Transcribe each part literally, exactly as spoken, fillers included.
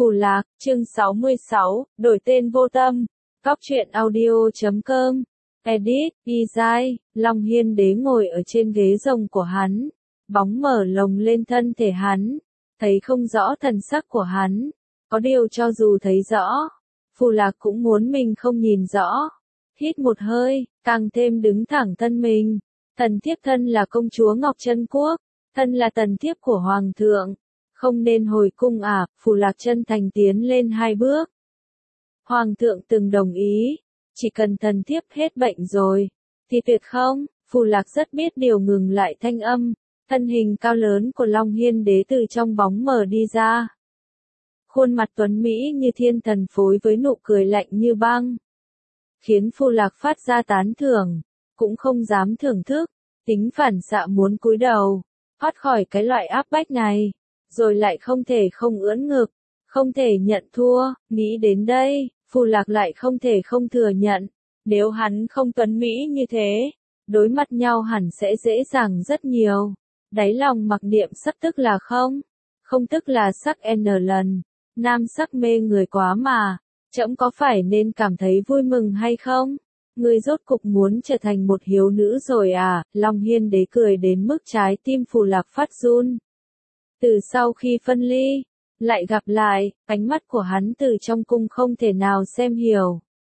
Phù Lạc, chương sáu mươi sáu, đổi tên vô tâm. Góc truyện audio chấm com. Edit, Izai, Long Hiên Đế ngồi ở trên ghế rồng của hắn. Bóng mở lồng lên thân thể hắn. Thấy không rõ thần sắc của hắn. Có điều cho dù thấy rõ, Phù Lạc cũng muốn mình không nhìn rõ. Hít một hơi, càng thêm đứng thẳng thân mình. Thần thiếp thân là công chúa Ngọc Chân Quốc. Thân là tần thiếp của Hoàng thượng. Không nên hồi cung à, Phù Lạc chân thành tiến lên hai bước. Hoàng thượng từng đồng ý, chỉ cần thần thiếp hết bệnh rồi, thì tuyệt không, Phù Lạc rất biết điều ngừng lại thanh âm, thân hình cao lớn của Long Hiên Đế từ trong bóng mờ đi ra. Khuôn mặt tuấn Mỹ như thiên thần phối với nụ cười lạnh như băng. Khiến Phù Lạc phát ra tán thưởng, cũng không dám thưởng thức, tính phản xạ muốn cúi đầu, thoát khỏi cái loại áp bách này. Rồi lại không thể không ưỡn ngực, không thể nhận thua, nghĩ đến đây, Phù Lạc lại không thể không thừa nhận, nếu hắn không tuấn Mỹ như thế, đối mặt nhau hẳn sẽ dễ dàng rất nhiều. Đáy lòng mặc niệm sắc tức là không, không tức là sắc n lần, nam sắc mê người quá mà, trẫm có phải nên cảm thấy vui mừng hay không? Ngươi rốt cục muốn trở thành một hiếu nữ rồi à? Long Hiên Đế cười đến mức trái tim Phù Lạc phát run. Từ sau khi phân ly, lại gặp lại, ánh mắt của hắn từ trong cung không thể nào xem hiểu.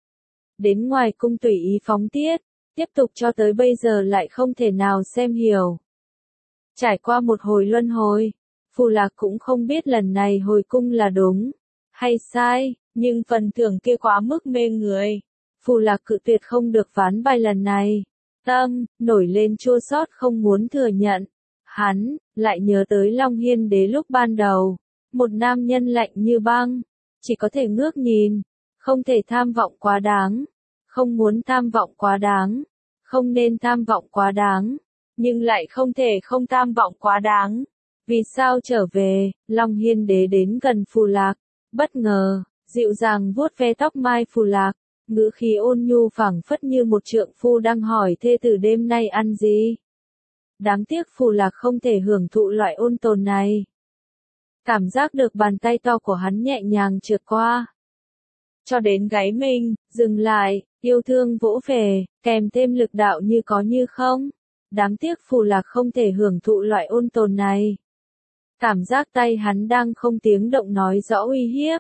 Đến ngoài cung tùy ý phóng tiết, tiếp tục cho tới bây giờ lại không thể nào xem hiểu. Trải qua một hồi luân hồi, Phù Lạc cũng không biết lần này hồi cung là đúng, hay sai, nhưng phần thưởng kia quá mức mê người. Phù Lạc cự tuyệt không được ván bài lần này. Tâm, nổi lên chua xót không muốn thừa nhận. Hắn, lại nhớ tới Long Hiên Đế lúc ban đầu. Một nam nhân lạnh như băng. Chỉ có thể ngước nhìn. Không thể tham vọng quá đáng. Không muốn tham vọng quá đáng. Không nên tham vọng quá đáng. Nhưng lại không thể không tham vọng quá đáng. Vì sao trở về, Long Hiên Đế đến gần Phù Lạc. Bất ngờ, dịu dàng vuốt ve tóc mai Phù Lạc. Ngữ khí ôn nhu phảng phất như một trượng phu đang hỏi thê tử đêm nay ăn gì. Đáng tiếc Phù Lạc không thể hưởng thụ loại ôn tồn này. Cảm giác được bàn tay to của hắn nhẹ nhàng trượt qua. Cho đến gáy mình, dừng lại, yêu thương vỗ về, kèm thêm lực đạo như có như không. Đáng tiếc Phù Lạc không thể hưởng thụ loại ôn tồn này. Cảm giác tay hắn đang không tiếng động nói rõ uy hiếp.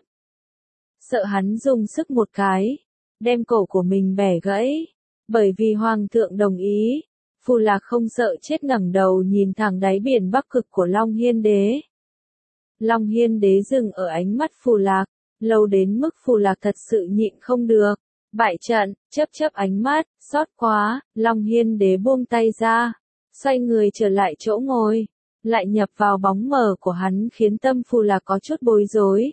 Sợ hắn dùng sức một cái, đem cổ của mình bẻ gãy. Bởi vì Hoàng thượng đồng ý. Phù Lạc không sợ chết ngẩng đầu nhìn thẳng đáy biển Bắc Cực của Long Hiên Đế. Long Hiên Đế dừng ở ánh mắt Phù Lạc, lâu đến mức Phù Lạc thật sự nhịn không được. Bại trận, chớp chớp ánh mắt, xót quá, Long Hiên Đế buông tay ra, xoay người trở lại chỗ ngồi, lại nhập vào bóng mờ của hắn khiến tâm Phù Lạc có chút bối rối.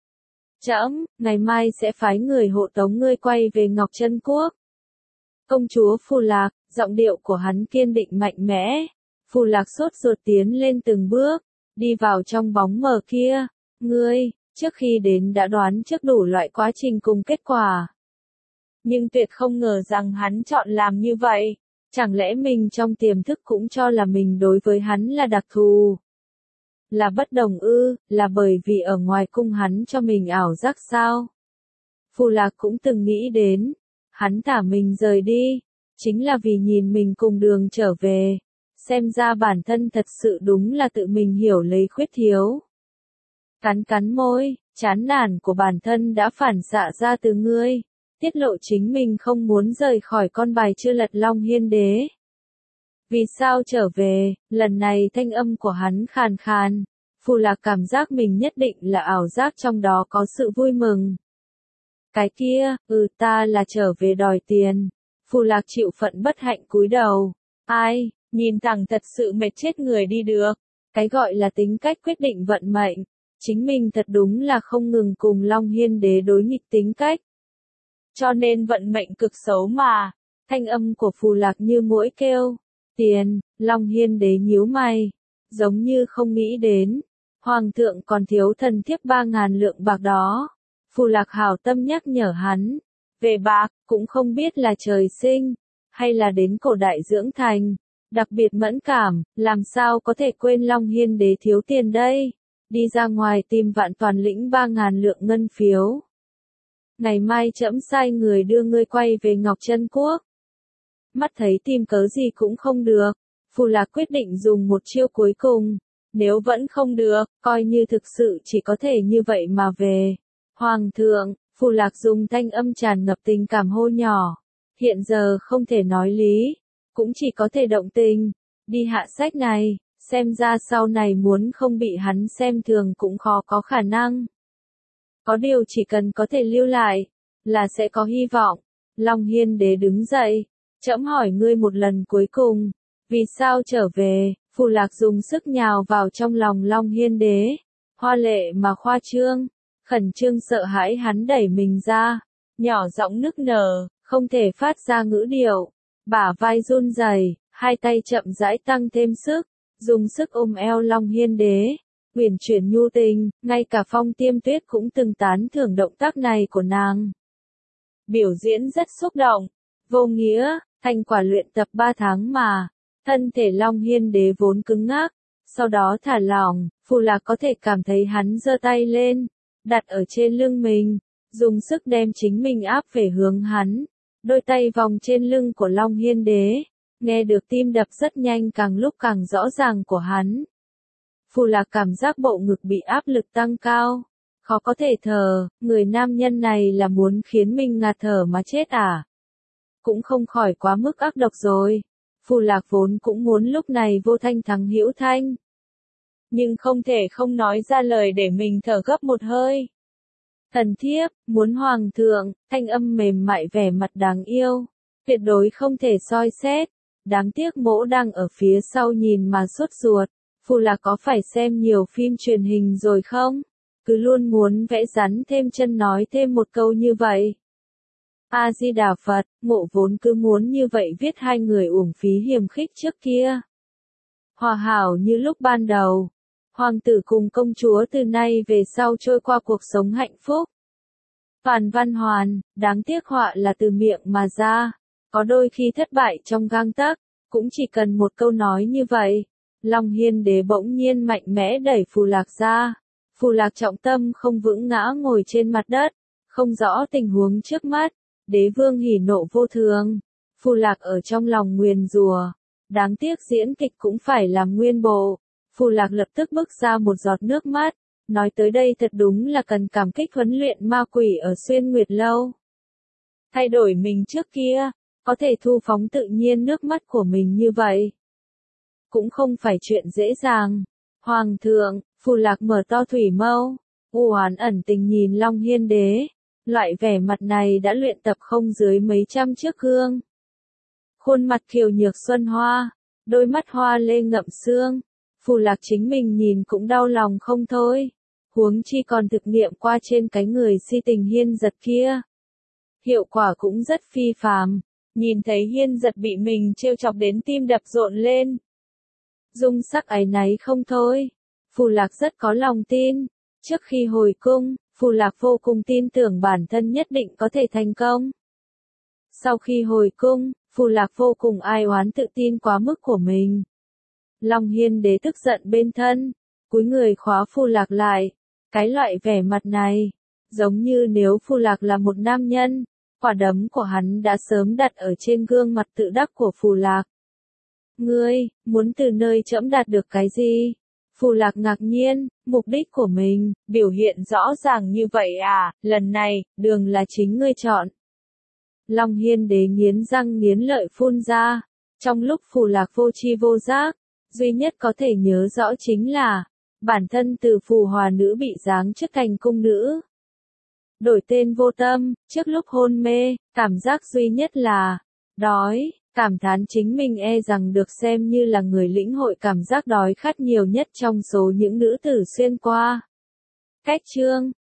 Trẫm, ngày mai sẽ phái người hộ tống ngươi quay về Ngọc Chân Quốc. Công chúa Phù Lạc, giọng điệu của hắn kiên định mạnh mẽ. Phù Lạc sốt ruột tiến lên từng bước, đi vào trong bóng mờ kia. Ngươi, trước khi đến đã đoán trước đủ loại quá trình cùng kết quả. Nhưng tuyệt không ngờ rằng hắn chọn làm như vậy. Chẳng lẽ mình trong tiềm thức cũng cho là mình đối với hắn là đặc thù? Là bất đồng ư, là bởi vì ở ngoài cung hắn cho mình ảo giác sao? Phù Lạc cũng từng nghĩ đến. Hắn thả mình rời đi, chính là vì nhìn mình cùng đường trở về. Xem ra bản thân thật sự đúng là tự mình hiểu lấy khuyết thiếu. Cắn cắn môi, chán nản của bản thân đã phản xạ ra từ ngươi. Tiết lộ chính mình không muốn rời khỏi con bài chưa lật Long Hiên Đế. Vì sao trở về, lần này thanh âm của hắn khàn khàn. Phù Lạc cảm giác mình nhất định là ảo giác trong đó có sự vui mừng. Cái kia, ừ ta là trở về đòi tiền. Phù Lạc chịu phận bất hạnh cúi đầu. Ai, nhìn thẳng thật sự mệt chết người đi được. Cái gọi là tính cách quyết định vận mệnh. Chính mình thật đúng là không ngừng cùng Long Hiên Đế đối nghịch tính cách. Cho nên vận mệnh cực xấu mà. Thanh âm của Phù Lạc như muỗi kêu. Tiền, Long Hiên Đế nhíu mày. Giống như không nghĩ đến. Hoàng thượng còn thiếu thần thiếp ba ngàn lượng bạc đó. Phù Lạc hảo tâm nhắc nhở hắn. Về bạc, cũng không biết là trời sinh, hay là đến cổ đại dưỡng thành. Đặc biệt mẫn cảm, làm sao có thể quên Long Hiên Đế thiếu tiền đây. đi ra ngoài tìm Vạn Toàn lĩnh ba ngàn lượng ngân phiếu. Ngày mai trẫm sai người đưa ngươi quay về Ngọc Chân Quốc. Mắt thấy tìm cớ gì cũng không được, Phù Lạc quyết định dùng một chiêu cuối cùng. Nếu vẫn không được, coi như thực sự chỉ có thể như vậy mà về. Hoàng thượng, Phù Lạc dùng thanh âm tràn ngập tình cảm hô nhỏ. Hiện giờ không thể nói lý, cũng chỉ có thể động tình. Đi hạ sách này, xem ra sau này muốn không bị hắn xem thường cũng khó có khả năng. Có điều chỉ cần có thể lưu lại, là sẽ có hy vọng. Long Hiên Đế đứng dậy, trẫm hỏi ngươi một lần cuối cùng, vì sao trở về? Phù Lạc dùng sức nhào vào trong lòng Long Hiên Đế, hoa lệ mà khoa trương, khẩn trương sợ hãi hắn đẩy mình ra, nhỏ giọng nức nở, không thể phát ra ngữ điệu, bả vai run rẩy, hai tay chậm rãi tăng thêm sức, dùng sức ôm eo Long Hiên Đế, uyển chuyển nhu tình, ngay cả Phong Tiêm Tuyết cũng từng tán thưởng động tác này của nàng. Biểu diễn rất xúc động, vô nghĩa, thành quả luyện tập ba tháng mà. Thân thể Long Hiên Đế vốn cứng ngắc, sau đó thả lỏng, Phù Lạc có thể cảm thấy hắn giơ tay lên, đặt ở trên lưng mình, dùng sức đem chính mình áp về hướng hắn, đôi tay vòng trên lưng của Long Hiên Đế, nghe được tim đập rất nhanh càng lúc càng rõ ràng của hắn. Phù Lạc cảm giác bộ ngực bị áp lực tăng cao, khó có thể thở, người nam nhân này là muốn khiến mình ngạt thở mà chết à? Cũng không khỏi quá mức ác độc rồi. Phù Lạc vốn cũng muốn lúc này vô thanh thắng hữu thanh. Nhưng không thể không nói ra lời để mình thở gấp một hơi. Thần thiếp, muốn hoàng thượng, thanh âm mềm mại vẻ mặt đáng yêu. Tuyệt đối không thể soi xét. Đáng tiếc mỗ đang ở phía sau nhìn mà sốt ruột. Phù Lạc có phải xem nhiều phim truyền hình rồi không? Cứ luôn muốn vẽ rắn thêm chân nói thêm một câu như vậy. A-di-đà Phật, mộ vốn cứ muốn như vậy viết hai người uổng phí hiềm khích trước kia. Hòa hảo như lúc ban đầu. Hoàng tử cùng công chúa từ nay về sau trôi qua cuộc sống hạnh phúc. Toàn Văn Hoàn, đáng tiếc họa là từ miệng mà ra. Có đôi khi thất bại trong gang tấc, cũng chỉ cần một câu nói như vậy. Long Hiên Đế bỗng nhiên mạnh mẽ đẩy Phù Lạc ra. Phù Lạc trọng tâm không vững ngã ngồi trên mặt đất, không rõ tình huống trước mắt. Đế vương hỉ nộ vô thường, Phù Lạc ở trong lòng nguyền rủa, đáng tiếc diễn kịch cũng phải làm nguyên bộ. Phù Lạc lập tức bứt ra một giọt nước mắt, nói tới đây thật đúng là cần cảm kích huấn luyện ma quỷ ở Xuyên Nguyệt Lâu. Thay đổi mình trước kia, có thể thu phóng tự nhiên nước mắt của mình như vậy. Cũng không phải chuyện dễ dàng. Hoàng thượng, Phù Lạc mở to thủy mâu, u oán ẩn tình nhìn Long Hiên Đế. Loại vẻ mặt này đã luyện tập không dưới mấy trăm chiếc gương. Khuôn mặt kiều nhược xuân hoa, đôi mắt hoa lê ngậm sương. Phù Lạc chính mình nhìn cũng đau lòng không thôi. Huống chi còn thực nghiệm qua trên cái người si tình Hiên Giật kia. Hiệu quả cũng rất phi phàm. Nhìn thấy Hiên Giật bị mình trêu chọc đến tim đập rộn lên. Dung sắc áy náy không thôi. Phù Lạc rất có lòng tin. Trước khi hồi cung, Phù Lạc vô cùng tin tưởng bản thân nhất định có thể thành công. Sau khi hồi cung, Phù Lạc vô cùng ai oán tự tin quá mức của mình. Long Hiên Đế tức giận bên thân, cúi người khóa Phù Lạc lại. Cái loại vẻ mặt này, giống như nếu Phù Lạc là một nam nhân, quả đấm của hắn đã sớm đặt ở trên gương mặt tự đắc của Phù Lạc. Ngươi, muốn từ nơi trẫm đạt được cái gì? Phù Lạc ngạc nhiên, mục đích của mình, biểu hiện rõ ràng như vậy à, lần này, đường là chính ngươi chọn. Long Hiên Đế nghiến răng nghiến lợi phun ra, trong lúc Phù Lạc vô tri vô giác, duy nhất có thể nhớ rõ chính là, bản thân từ phù hòa nữ bị giáng chức thành cung nữ. Đổi tên vô tâm, trước lúc hôn mê, cảm giác duy nhất là, đói. Cảm thán chính mình e rằng được xem như là người lĩnh hội cảm giác đói khát nhiều nhất trong số những nữ tử xuyên qua. Cách chương